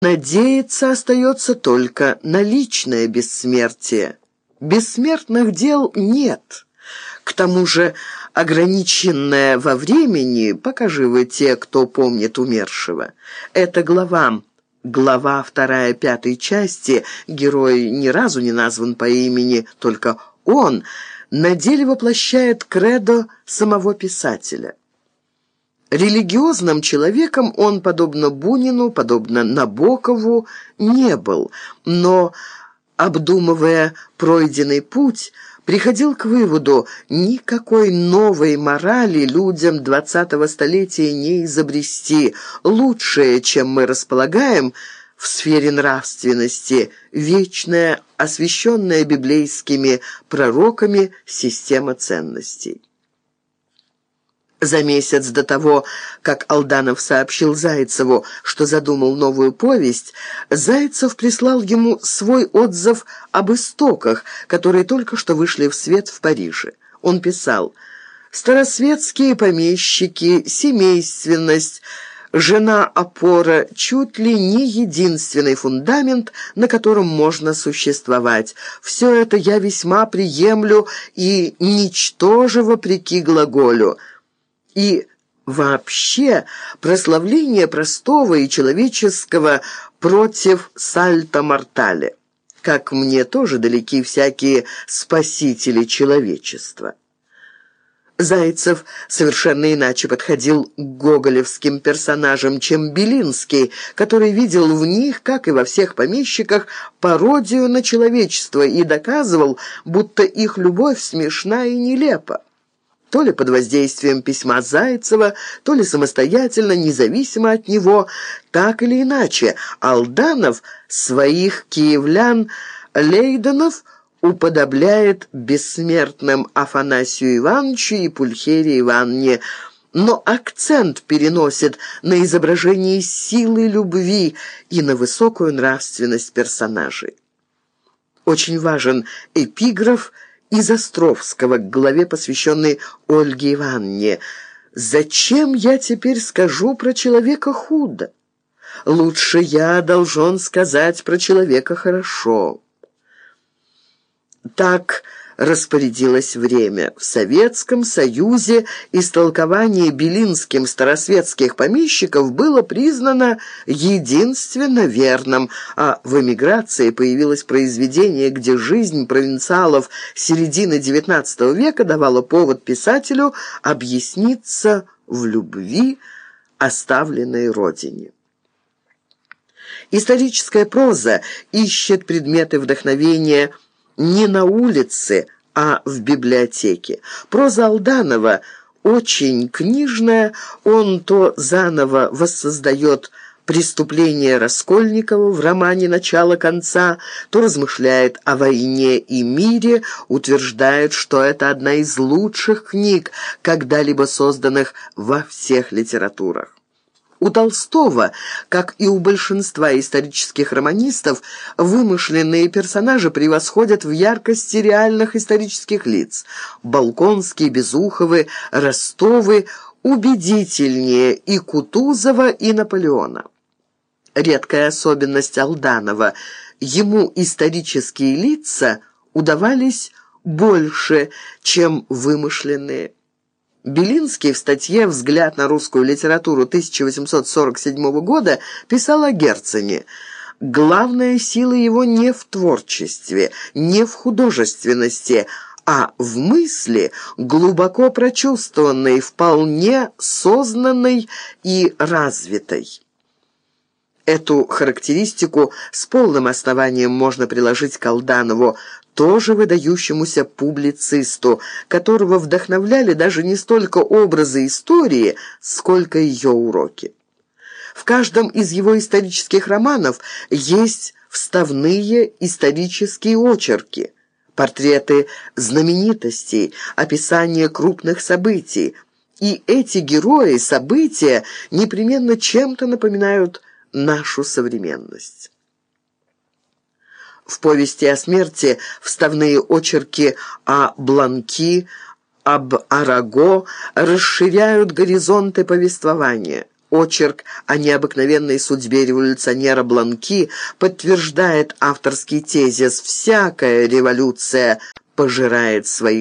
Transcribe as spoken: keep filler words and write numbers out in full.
Надеяться остается только на личное бессмертие. Бессмертных дел нет. К тому же ограниченное во времени, пока живы те, кто помнит умершего. Это глава, глава вторая пятой части, герой ни разу не назван по имени, только он на деле воплощает кредо самого писателя. Религиозным человеком он, подобно Бунину, подобно Набокову, не был, но, обдумывая пройденный путь, приходил к выводу: никакой новой морали людям двадцатого столетия не изобрести. Лучшее, чем мы располагаем в сфере нравственности, вечная, освященная библейскими пророками система ценностей. За месяц до того, как Алданов сообщил Зайцеву, что задумал новую повесть, Зайцев прислал ему свой отзыв об истоках, которые только что вышли в свет в Париже. Он писал: «Старосветские помещики, семейственность, жена-опора чуть ли не единственный фундамент, на котором можно существовать. Все это я весьма приемлю и ничтоже вопреки глаголю». И вообще прославление простого и человеческого против сальто-мортале. Как мне тоже далеки всякие спасители человечества. Зайцев совершенно иначе подходил к гоголевским персонажам, чем Белинский, который видел в них, как и во всех помещиках, пародию на человечество и доказывал, будто их любовь смешна и нелепа. То ли под воздействием письма Зайцева, то ли самостоятельно, независимо от него, так или иначе, Алданов своих киевлян-лейденов уподобляет бессмертным Афанасию Ивановичу и Пульхерии Ивановне, но акцент переносит на изображение силы любви и на высокую нравственность персонажей. Очень важен эпиграф из Островского к главе, посвященной Ольге Ивановне. «Зачем я теперь скажу про человека худо? Лучше я должен сказать про человека хорошо». Так распорядилось время. В Советском Союзе истолкование белинским старосветских помещиков было признано единственно верным, а в эмиграции появилось произведение, где жизнь провинциалов середины девятнадцатого века давала повод писателю объясниться в любви, оставленной родине. Историческая проза ищет предметы вдохновения не на улице, а в библиотеке. Проза Алданова очень книжная, он то заново воссоздает преступление Раскольникова в романе «Начало-конца», то размышляет о войне и мире, утверждает, что это одна из лучших книг, когда-либо созданных во всех литературах. У Толстого, как и у большинства исторических романистов, вымышленные персонажи превосходят в яркости реальных исторических лиц. Болконские, Безуховы, Ростовы убедительнее и Кутузова, и Наполеона. Редкая особенность Алданова – ему исторические лица удавались больше, чем вымышленные. Белинский в статье «Взгляд на русскую литературу» тысяча восемьсот сорок седьмого года писал о Герцене. «Главная сила его не в творчестве, не в художественности, а в мысли, глубоко прочувствованной, вполне сознанной и развитой». Эту характеристику с полным основанием можно приложить к Алданову, тоже выдающемуся публицисту, которого вдохновляли даже не столько образы истории, сколько ее уроки. В каждом из его исторических романов есть вставные исторические очерки, портреты знаменитостей, описание крупных событий. И эти герои, события непременно чем-то напоминают нашу современность. В повести о смерти вставные очерки о Бланки, об Араго расширяют горизонты повествования. Очерк о необыкновенной судьбе революционера Бланки подтверждает авторский тезис: «Всякая революция пожирает своих